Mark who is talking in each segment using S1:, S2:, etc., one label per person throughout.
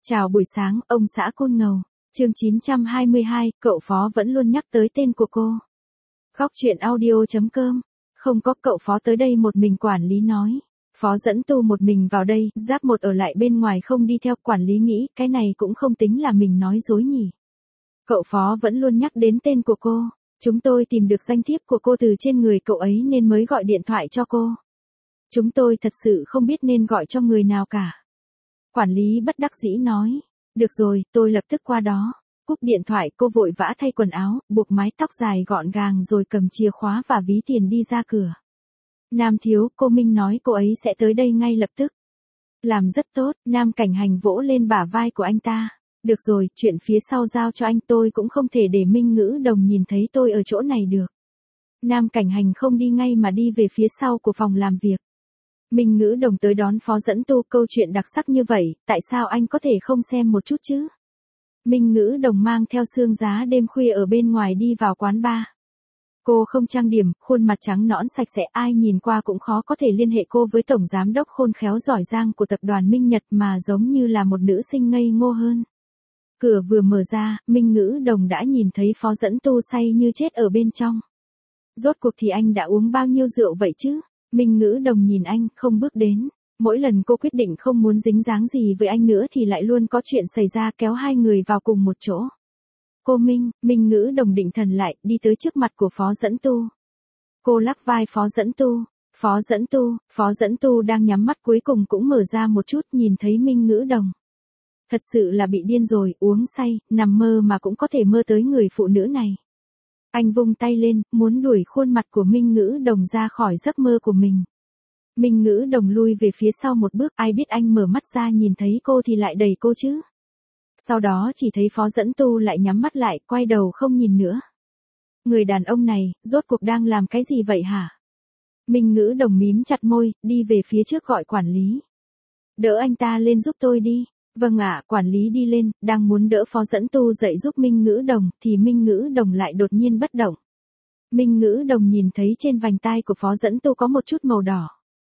S1: Chào buổi sáng, ông xã Côn Ngầu. Chương 922, cậu Phó vẫn luôn nhắc tới tên của cô. Góc chuyện audio.com. Không có cậu Phó tới đây một mình, quản lý nói. Phó dẫn tu một mình vào đây, Giáp một ở lại bên ngoài không đi theo. Quản lý nghĩ cái này cũng không tính là mình nói dối nhỉ. Cậu Phó vẫn luôn nhắc đến tên của cô. Chúng tôi tìm được danh thiếp của cô từ trên người cậu ấy nên mới gọi điện thoại cho cô. Chúng tôi thật sự không biết nên gọi cho người nào cả. Quản lý bất đắc dĩ nói. Được rồi, tôi lập tức qua đó. Cúp điện thoại, cô vội vã thay quần áo, buộc mái tóc dài gọn gàng rồi cầm chìa khóa và ví tiền đi ra cửa. Nam thiếu, cô Minh nói cô ấy sẽ tới đây ngay lập tức. Làm rất tốt, Nam Cảnh Hành vỗ lên bả vai của anh ta. Được rồi, chuyện phía sau giao cho anh, tôi cũng không thể để Minh Ngữ Đồng nhìn thấy tôi ở chỗ này được. Nam Cảnh Hành không đi ngay mà đi về phía sau của phòng làm việc. Minh Ngữ Đồng tới đón Phó dẫn tu, câu chuyện đặc sắc như vậy, tại sao anh có thể không xem một chút chứ? Minh Ngữ Đồng mang theo xương giá đêm khuya ở bên ngoài đi vào quán bar. Cô không trang điểm, khuôn mặt trắng nõn sạch sẽ, ai nhìn qua cũng khó có thể liên hệ cô với tổng giám đốc khôn khéo giỏi giang của tập đoàn Minh Nhật mà giống như là một nữ sinh ngây ngô hơn. Cửa vừa mở ra, Minh Ngữ Đồng đã nhìn thấy Phó dẫn tu say như chết ở bên trong. Rốt cuộc thì anh đã uống bao nhiêu rượu vậy chứ? Minh Ngữ Đồng nhìn anh, không bước đến. Mỗi lần cô quyết định không muốn dính dáng gì với anh nữa thì lại luôn có chuyện xảy ra kéo hai người vào cùng một chỗ. Cô Minh, Minh Ngữ Đồng định thần lại, đi tới trước mặt của Phó dẫn tu. Cô lắc vai Phó dẫn tu. Phó dẫn tu đang nhắm mắt cuối cùng cũng mở ra một chút, nhìn thấy Minh Ngữ Đồng. Thật sự là bị điên rồi, uống say, nằm mơ mà cũng có thể mơ tới người phụ nữ này. Anh vung tay lên, muốn đuổi khuôn mặt của Minh Ngữ Đồng ra khỏi giấc mơ của mình. Minh Ngữ Đồng lui về phía sau một bước, ai biết anh mở mắt ra nhìn thấy cô thì lại đẩy cô chứ. Sau đó chỉ thấy Phó dẫn tu lại nhắm mắt lại, quay đầu không nhìn nữa. Người đàn ông này, rốt cuộc đang làm cái gì vậy hả? Minh Ngữ Đồng mím chặt môi, đi về phía trước gọi quản lý. Đỡ anh ta lên giúp tôi đi. Vâng ạ, quản lý đi lên, đang muốn đỡ Phó dẫn tu dậy giúp Minh Ngữ Đồng, thì Minh Ngữ Đồng lại đột nhiên bất động. Minh Ngữ Đồng nhìn thấy trên vành tai của Phó dẫn tu có một chút màu đỏ.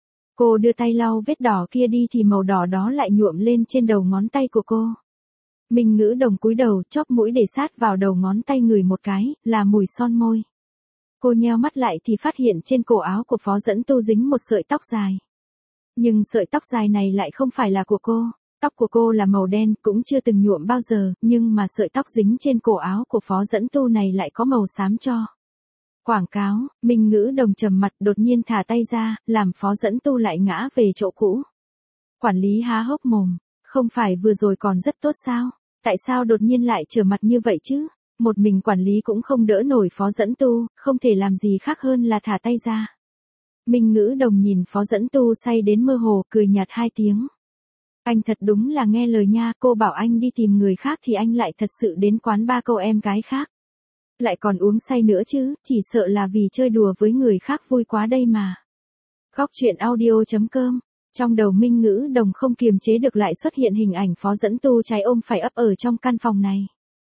S1: Cô đưa tay lau vết đỏ kia đi thì màu đỏ đó lại nhuộm lên trên đầu ngón tay của cô. Minh Ngữ Đồng cúi đầu, chóp mũi để sát vào đầu ngón tay ngửi một cái, là mùi son môi. Cô nheo mắt lại thì phát hiện trên cổ áo của Phó dẫn tu dính một sợi tóc dài. Nhưng sợi tóc dài này lại không phải là của cô. Tóc của cô là màu đen, cũng chưa từng nhuộm bao giờ, nhưng mà sợi tóc dính trên cổ áo của Phó dẫn tu này lại có màu xám cho. Quảng cáo, Minh Ngữ Đồng trầm mặt đột nhiên thả tay ra, làm Phó dẫn tu lại ngã về chỗ cũ. Quản lý há hốc mồm, không phải vừa rồi còn rất tốt sao? Tại sao đột nhiên lại trở mặt như vậy chứ? Một mình quản lý cũng không đỡ nổi Phó dẫn tu, không thể làm gì khác hơn là thả tay ra. Minh Ngữ Đồng nhìn Phó dẫn tu say đến mơ hồ, cười nhạt hai tiếng. Anh thật đúng là nghe lời nha, cô bảo anh đi tìm người khác thì anh lại thật sự đến quán ba câu em gái khác. Lại còn uống say nữa chứ, chỉ sợ là vì chơi đùa với người khác vui quá đây mà. Góc chuyện audio.com. Trong đầu Minh Ngữ Đồng không kiềm chế được lại xuất hiện hình ảnh Phó dẫn tu trái ôm phải ấp ở trong căn phòng này.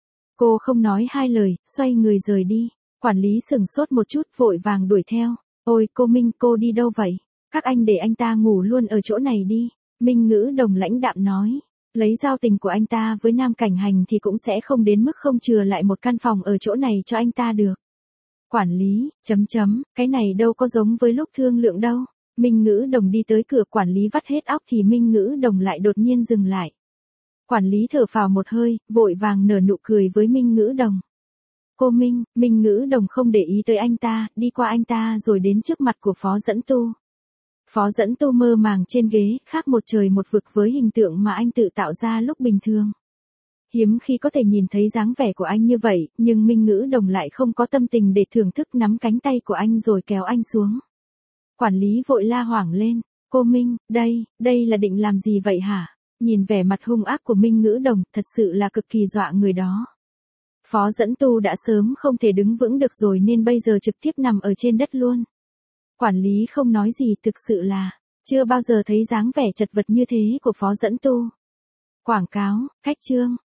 S1: Cô không nói hai lời, xoay người rời đi. Quản lý sửng sốt một chút, vội vàng đuổi theo. Ôi cô Minh, cô đi đâu vậy? Các anh để anh ta ngủ luôn ở chỗ này đi. Minh Ngữ Đồng lãnh đạm nói. Lấy giao tình của anh ta với Nam Cảnh Hành thì cũng sẽ không đến mức không chừa lại một căn phòng ở chỗ này cho anh ta được. Quản lý, cái này đâu có giống với lúc thương lượng đâu. Minh Ngữ Đồng đi tới cửa, quản lý vắt hết óc thì Minh Ngữ Đồng lại đột nhiên dừng lại. Quản lý thở phào một hơi, vội vàng nở nụ cười với Minh Ngữ Đồng. Cô Minh, Minh Ngữ Đồng không để ý tới anh ta, đi qua anh ta rồi đến trước mặt của Phó dẫn tu. Phó dẫn tu mơ màng trên ghế, khác một trời một vực với hình tượng mà anh tự tạo ra lúc bình thường. Hiếm khi có thể nhìn thấy dáng vẻ của anh như vậy, nhưng Minh Ngữ Đồng lại không có tâm tình để thưởng thức, nắm cánh tay của anh rồi kéo anh xuống. Quản lý vội la hoảng lên. Cô Minh, đây là định làm gì vậy hả? Nhìn vẻ mặt hung ác của Minh Ngữ Đồng, thật sự là cực kỳ dọa người đó. Phó dẫn tu đã sớm không thể đứng vững được rồi nên bây giờ trực tiếp nằm ở trên đất luôn. Quản lý không nói gì, thực sự là chưa bao giờ thấy dáng vẻ chật vật như thế của Phó dẫn tu. Quảng cáo, khách trương,